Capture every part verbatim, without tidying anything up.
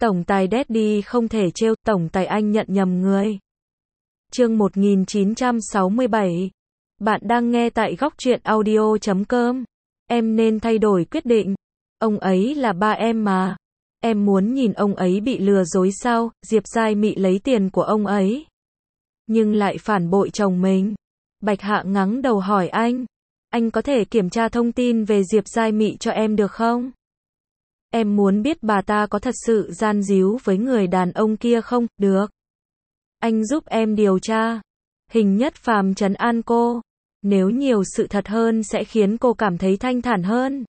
Tổng tài Daddy không thể trêu, tổng tài anh nhận nhầm người. Chương một nghìn chín trăm sáu mươi bảy. Bạn đang nghe tại góc truyện audio chấm com. Em nên thay đổi quyết định. Ông ấy là ba em mà. Em muốn nhìn ông ấy bị lừa dối sao? Diệp Giai Mị lấy tiền của ông ấy, nhưng lại phản bội chồng mình. Bạch Hạ ngắng đầu hỏi anh. Anh có thể kiểm tra thông tin về Diệp Giai Mị cho em được không? Em muốn biết bà ta có thật sự gian díu với người đàn ông kia không? Được. Anh giúp em điều tra. Hình Nhất Phàm trấn an cô. Nếu nhiều sự thật hơn sẽ khiến cô cảm thấy thanh thản hơn.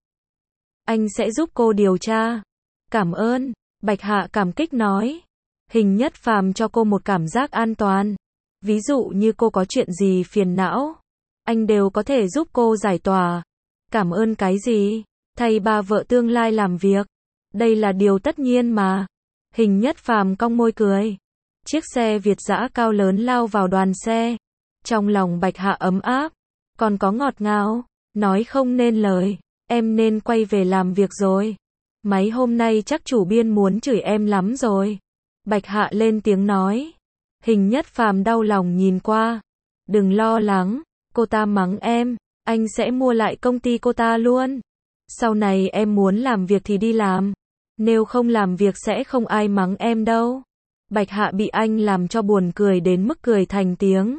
Anh sẽ giúp cô điều tra. Cảm ơn. Bạch Hạ cảm kích nói. Hình Nhất Phàm cho cô một cảm giác an toàn. Ví dụ như cô có chuyện gì phiền não, anh đều có thể giúp cô giải tỏa. Cảm ơn cái gì? Thay ba vợ tương lai làm việc. Đây là điều tất nhiên mà. Hình Nhất Phàm cong môi cười. Chiếc xe Việt dã cao lớn lao vào đoàn xe. Trong lòng Bạch Hạ ấm áp, còn có ngọt ngào, nói không nên lời. Em nên quay về làm việc rồi. Mấy hôm nay chắc chủ biên muốn chửi em lắm rồi. Bạch Hạ lên tiếng nói. Hình Nhất Phàm đau lòng nhìn qua. Đừng lo lắng, cô ta mắng em, anh sẽ mua lại công ty cô ta luôn. Sau này em muốn làm việc thì đi làm. Nếu không làm việc sẽ không ai mắng em đâu. Bạch Hạ bị anh làm cho buồn cười đến mức cười thành tiếng.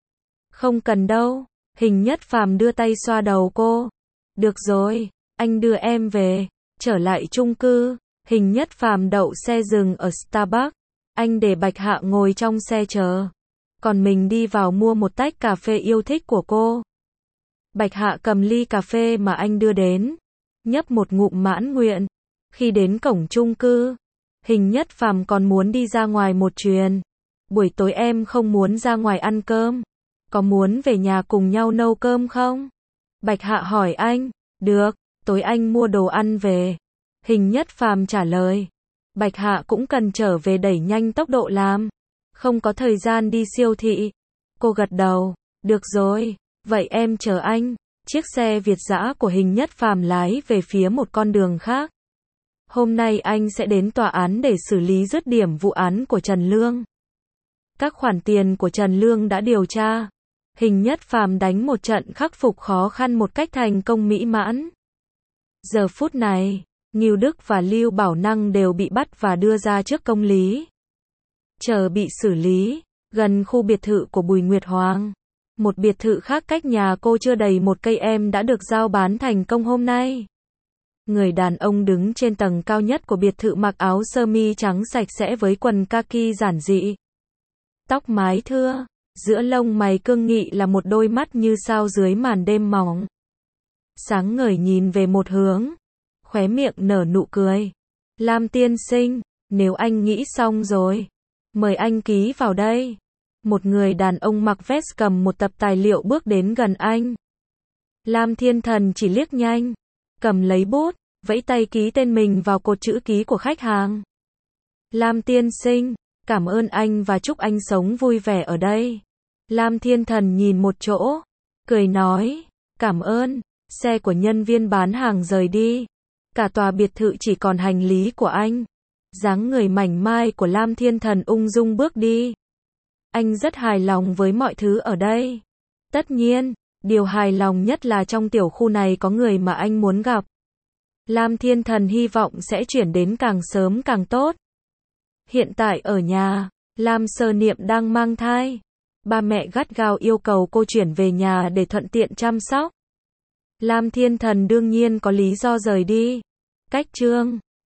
Không cần đâu. Hình Nhất Phàm đưa tay xoa đầu cô. Được rồi, anh đưa em về. Trở lại chung cư, Hình Nhất Phàm đậu xe dừng ở Starbucks. Anh để Bạch Hạ ngồi trong xe chờ, còn mình đi vào mua một tách cà phê yêu thích của cô. Bạch Hạ cầm ly cà phê mà anh đưa đến, nhấp một ngụm mãn nguyện. Khi đến cổng chung cư, Hình Nhất Phàm còn muốn đi ra ngoài một chuyến. Buổi tối em không muốn ra ngoài ăn cơm, có muốn về nhà cùng nhau nấu cơm không? Bạch Hạ hỏi anh. Được, tối anh mua đồ ăn về. Hình Nhất Phàm trả lời. Bạch Hạ cũng cần trở về đẩy nhanh tốc độ làm, không có thời gian đi siêu thị. Cô gật đầu. Được rồi, vậy em chờ anh. Chiếc xe Việt dã của Hình Nhất Phàm lái về phía một con đường khác. Hôm nay anh sẽ đến tòa án để xử lý dứt điểm vụ án của Trần Lương. Các khoản tiền của Trần Lương đã điều tra. Hình Nhất Phàm đánh một trận khắc phục khó khăn một cách thành công mỹ mãn. Giờ phút này, Ngưu Đức và Lưu Bảo Năng đều bị bắt và đưa ra trước công lý. Chờ bị xử lý, gần khu biệt thự của Bùi Nguyệt Hoàng. Một biệt thự khác cách nhà cô chưa đầy một cây em đã được giao bán thành công hôm nay. Người đàn ông đứng trên tầng cao nhất của biệt thự mặc áo sơ mi trắng sạch sẽ với quần kaki giản dị. Tóc mái thưa, giữa lông mày cương nghị là một đôi mắt như sao dưới màn đêm mỏng. Sáng ngời nhìn về một hướng, khóe miệng nở nụ cười. Lam tiên sinh, nếu anh nghĩ xong rồi, mời anh ký vào đây. Một người đàn ông mặc vest cầm một tập tài liệu bước đến gần anh. Lam Thiên Thần chỉ liếc nhanh, cầm lấy bút, vẫy tay ký tên mình vào cột chữ ký của khách hàng. Lam tiên sinh, cảm ơn anh và chúc anh sống vui vẻ ở đây. Lam Thiên Thần nhìn một chỗ, cười nói, cảm ơn. Xe của nhân viên bán hàng rời đi. Cả tòa biệt thự chỉ còn hành lý của anh. Dáng người mảnh mai của Lam Thiên Thần ung dung bước đi. Anh rất hài lòng với mọi thứ ở đây. Tất nhiên, điều hài lòng nhất là trong tiểu khu này có người mà anh muốn gặp. Lam Thiên Thần hy vọng sẽ chuyển đến càng sớm càng tốt. Hiện tại ở nhà, Lam Sơ Niệm đang mang thai. Ba mẹ gắt gao yêu cầu cô chuyển về nhà để thuận tiện chăm sóc. Lam Thiên Thần đương nhiên có lý do rời đi. Cách chương